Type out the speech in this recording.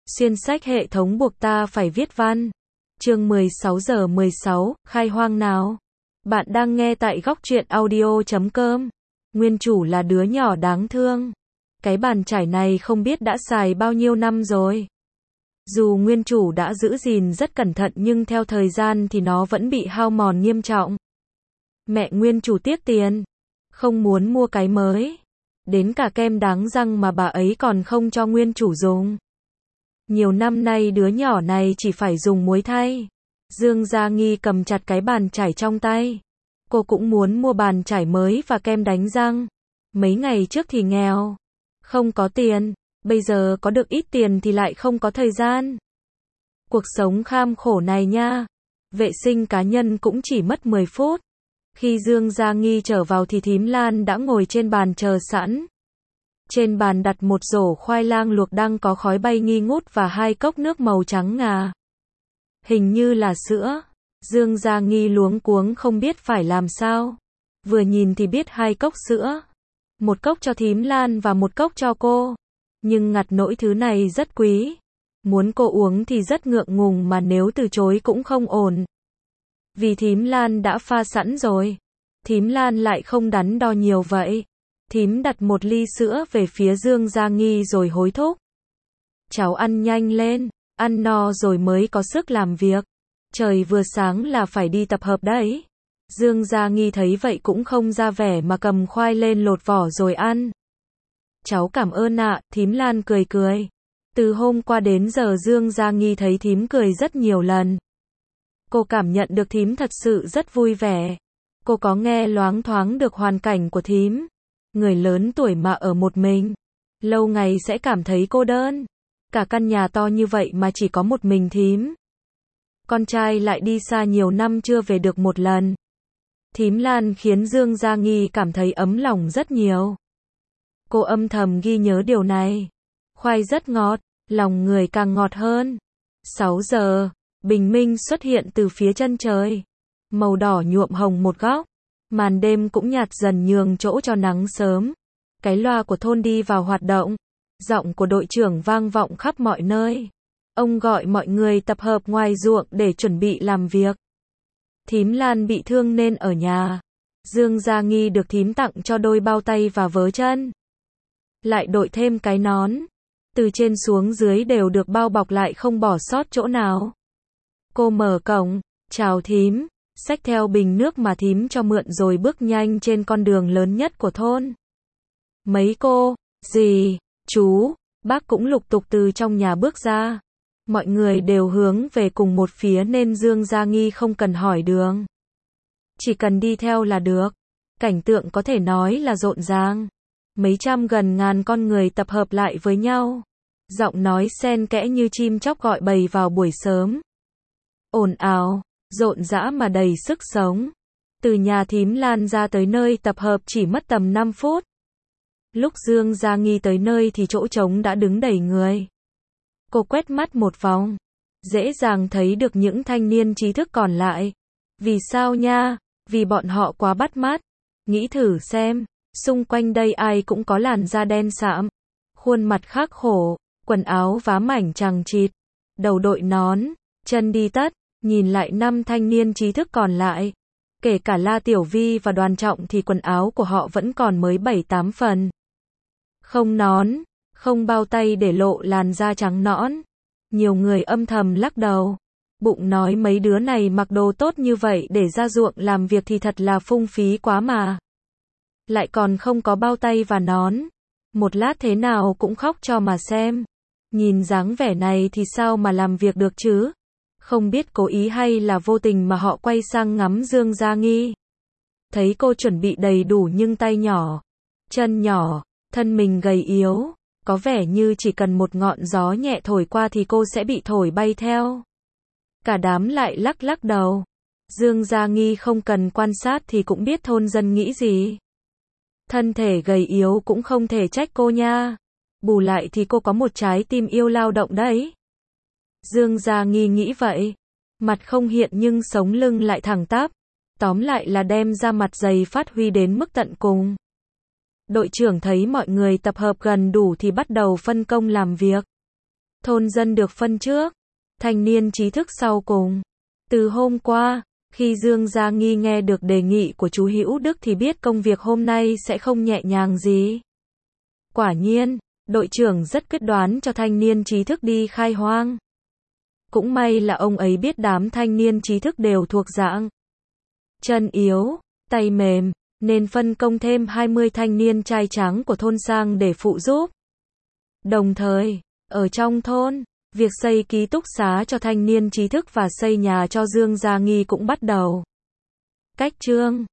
Xuyên sách hệ thống buộc ta phải viết văn. Chương 16 giờ 16, khai hoang nào. Bạn đang nghe tại góc truyện audio.com. Nguyên chủ là đứa nhỏ đáng thương. Cái bàn chải này không biết đã xài bao nhiêu năm rồi. Dù nguyên chủ đã giữ gìn rất cẩn thận nhưng theo thời gian thì nó vẫn bị hao mòn nghiêm trọng. Mẹ nguyên chủ tiếc tiền, không muốn mua cái mới. Đến cả kem đáng răng mà bà ấy còn không cho nguyên chủ dùng. Nhiều năm nay đứa nhỏ này chỉ phải dùng muối thay. Dương Gia Nghi cầm chặt cái bàn chải trong tay. Cô cũng muốn mua bàn chải mới và kem đánh răng. Mấy ngày trước thì nghèo, không có tiền. Bây giờ có được ít tiền thì lại không có thời gian. Cuộc sống kham khổ này nha. Vệ sinh cá nhân cũng chỉ mất 10 phút. Khi Dương Gia Nghi trở vào thì thím Lan đã ngồi trên bàn chờ sẵn. Trên bàn đặt một rổ khoai lang luộc đang có khói bay nghi ngút và 2 cốc nước màu trắng ngà. Hình như là sữa. Dương Gia Nghi luống cuống không biết phải làm sao. Vừa nhìn thì biết 2 cốc sữa. Một cốc cho thím Lan và một cốc cho cô. Nhưng ngặt nỗi thứ này rất quý. Muốn cô uống thì rất ngượng ngùng mà nếu từ chối cũng không ổn. Vì thím Lan đã pha sẵn rồi. Thím Lan lại không đắn đo nhiều vậy. Thím đặt một ly sữa về phía Dương Gia Nghi rồi hối thúc. Cháu ăn nhanh lên, ăn no rồi mới có sức làm việc. Trời vừa sáng là phải đi tập hợp đấy. Dương Gia Nghi thấy vậy cũng không ra vẻ mà cầm khoai lên lột vỏ rồi ăn. Cháu cảm ơn ạ, thím Lan cười cười. Từ hôm qua đến giờ Dương Gia Nghi thấy thím cười rất nhiều lần. Cô cảm nhận được thím thật sự rất vui vẻ. Cô có nghe loáng thoáng được hoàn cảnh của thím. Người lớn tuổi mà ở một mình, lâu ngày sẽ cảm thấy cô đơn. Cả căn nhà to như vậy mà chỉ có một mình thím. Con trai lại đi xa nhiều năm chưa về được một lần. Thím Lan khiến Dương Gia Nghi cảm thấy ấm lòng rất nhiều. Cô âm thầm ghi nhớ điều này. Khoai rất ngọt, lòng người càng ngọt hơn. 6 giờ, bình minh xuất hiện từ phía chân trời. Màu đỏ nhuộm hồng một góc. Màn đêm cũng nhạt dần nhường chỗ cho nắng sớm. Cái loa của thôn đi vào hoạt động. Giọng của đội trưởng vang vọng khắp mọi nơi. Ông gọi mọi người tập hợp ngoài ruộng để chuẩn bị làm việc. Thím Lan bị thương nên ở nhà. Dương Gia Nghi được thím tặng cho đôi bao tay và vớ chân. Lại đội thêm cái nón. Từ trên xuống dưới đều được bao bọc lại không bỏ sót chỗ nào. Cô mở cổng, chào thím. Xách theo bình nước mà thím cho mượn rồi bước nhanh trên con đường lớn nhất của thôn. Mấy cô, dì, chú, bác cũng lục tục từ trong nhà bước ra. Mọi người đều hướng về cùng một phía nên Dương Gia Nghi không cần hỏi đường. Chỉ cần đi theo là được. Cảnh tượng có thể nói là rộn ràng. Mấy trăm gần ngàn con người tập hợp lại với nhau. Giọng nói xen kẽ như chim chóc gọi bầy vào buổi sớm. Ồn ào, rộn rã mà đầy sức sống. Từ nhà thím Lan ra tới nơi tập hợp chỉ mất tầm 5 phút. Lúc Dương Gia Nghi tới nơi thì chỗ trống đã đứng đầy người. Cô quét mắt một vòng, dễ dàng thấy được những thanh niên trí thức còn lại. Vì sao nha? Vì bọn họ quá bắt mắt. Nghĩ thử xem, xung quanh đây ai cũng có làn da đen sạm, khuôn mặt khắc khổ, quần áo vá mảnh chằng chịt, đầu đội nón, chân đi tất. Nhìn lại 5 thanh niên trí thức còn lại, kể cả La Tiểu Vi và Đoàn Trọng thì quần áo của họ vẫn còn mới 7-8 phần. Không nón, không bao tay để lộ làn da trắng nõn. Nhiều người âm thầm lắc đầu. Bụng nói mấy đứa này mặc đồ tốt như vậy để ra ruộng làm việc thì thật là phung phí quá mà. Lại còn không có bao tay và nón. Một lát thế nào cũng khóc cho mà xem. Nhìn dáng vẻ này thì sao mà làm việc được chứ? Không biết cố ý hay là vô tình mà họ quay sang ngắm Dương Gia Nghi. Thấy cô chuẩn bị đầy đủ nhưng tay nhỏ, chân nhỏ, thân mình gầy yếu, có vẻ như chỉ cần một ngọn gió nhẹ thổi qua thì cô sẽ bị thổi bay theo. Cả đám lại lắc lắc đầu. Dương Gia Nghi không cần quan sát thì cũng biết thôn dân nghĩ gì. Thân thể gầy yếu cũng không thể trách cô nha. Bù lại thì cô có một trái tim yêu lao động đấy. Dương Gia Nghi nghĩ vậy. Mặt không hiện nhưng sống lưng lại thẳng tắp. Tóm lại là đem ra mặt dày phát huy đến mức tận cùng. Đội trưởng thấy mọi người tập hợp gần đủ thì bắt đầu phân công làm việc. Thôn dân được phân trước, thanh niên trí thức sau cùng. Từ hôm qua, khi Dương Gia Nghi nghe được đề nghị của chú Hữu Đức thì biết công việc hôm nay sẽ không nhẹ nhàng gì. Quả nhiên, đội trưởng rất quyết đoán cho thanh niên trí thức đi khai hoang. Cũng may là ông ấy biết đám thanh niên trí thức đều thuộc dạng chân yếu, tay mềm, nên phân công thêm 20 thanh niên trai tráng của thôn sang để phụ giúp. Đồng thời, ở trong thôn, việc xây ký túc xá cho thanh niên trí thức và xây nhà cho Dương Gia Nghi cũng bắt đầu. Cách chương